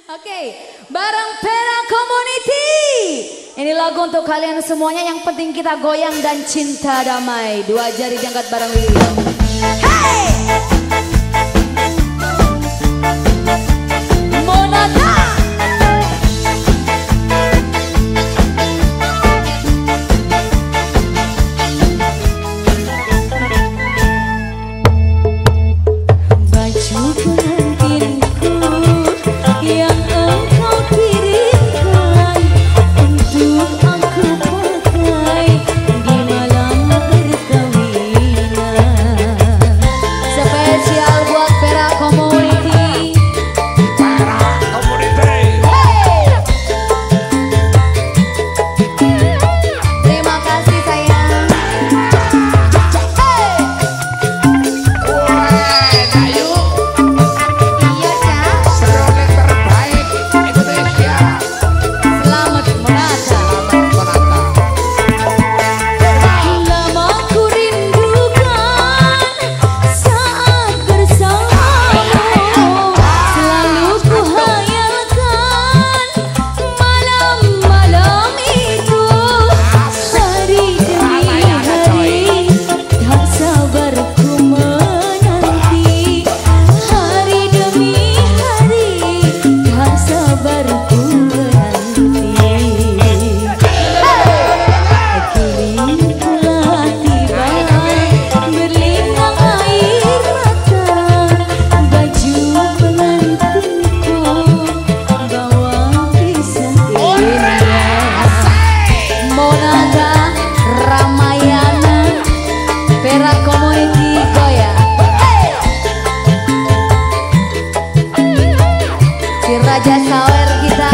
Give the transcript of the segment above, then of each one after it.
Oke, bareng Pera Community. Ini lagu untuk kalian semuanya, yang penting kita goyang dan cinta damai. Dua jari diangkat bareng William. Hey! Monata. Baju pengantinku yang engkau kirimkan untuk aku pakai di malam perkawinan. Spesial buat Pera Community. Pera Community. Hey! Terima kasih sayang. Hey! Woi, Dayu, Iya Cak. seronik terbaik Indonesia. Selamat Monata. Selamat Monata. Lama ku rindukan saat bersamamu, selalu ku hayalkan malam-malam itu, hari demi hari, tak sabar ku menanti, hari demi hari, tak sabar ku menanti. Kini telah tiba, berlinang air mata, baju pengantinku bawa kisah indah. Monata Ramayana, Pera Community goyang. Si Raja Sawer kita.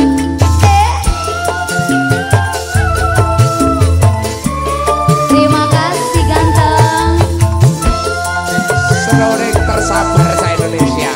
Terima kasih ganteng. Seronik tersabar se-Indonesia.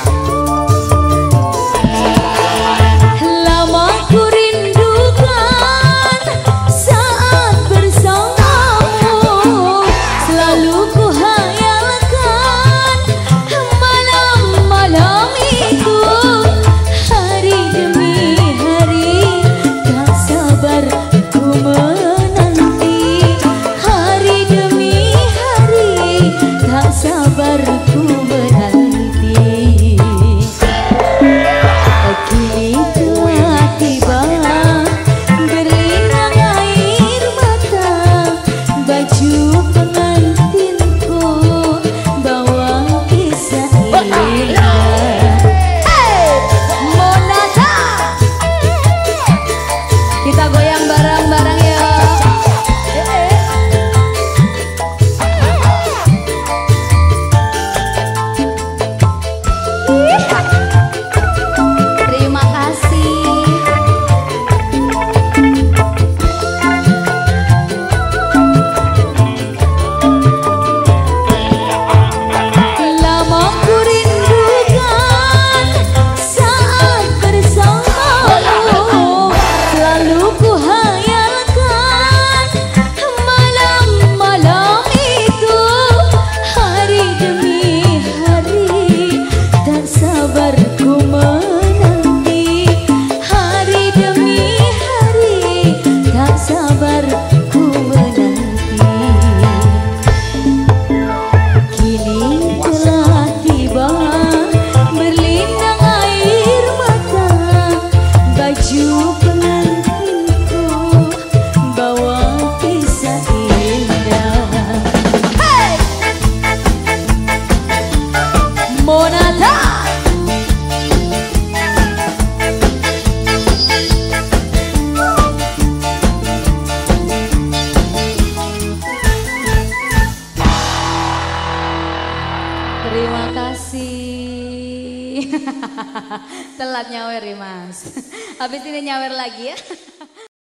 Lama ku rindukan saat bersamamu, selalu ku hayalkan malam-malam itu, hari demi hari, tak sabar ku menanti, hari demi hari, tak sabar ku menanti. Kini telah tiba, berlinang air mata, baju pengantinku bawa kisah indah. Hey! Monata. Kita goyang bareng-bareng ya. Terima kasih. Lama ku rindukan saat bersamamu, selalu ku hayalkan malam-malam itu, hari demi hari, tak sabar ku menanti, hari demi hari, tak sabar ku menanti. Kini telah tiba, berlinang air mata, baju pengantinku bawa kisah indah. Hey! Monata. Terima kasih. Telat nyawer ya Mas. Habis ini nyawer lagi ya.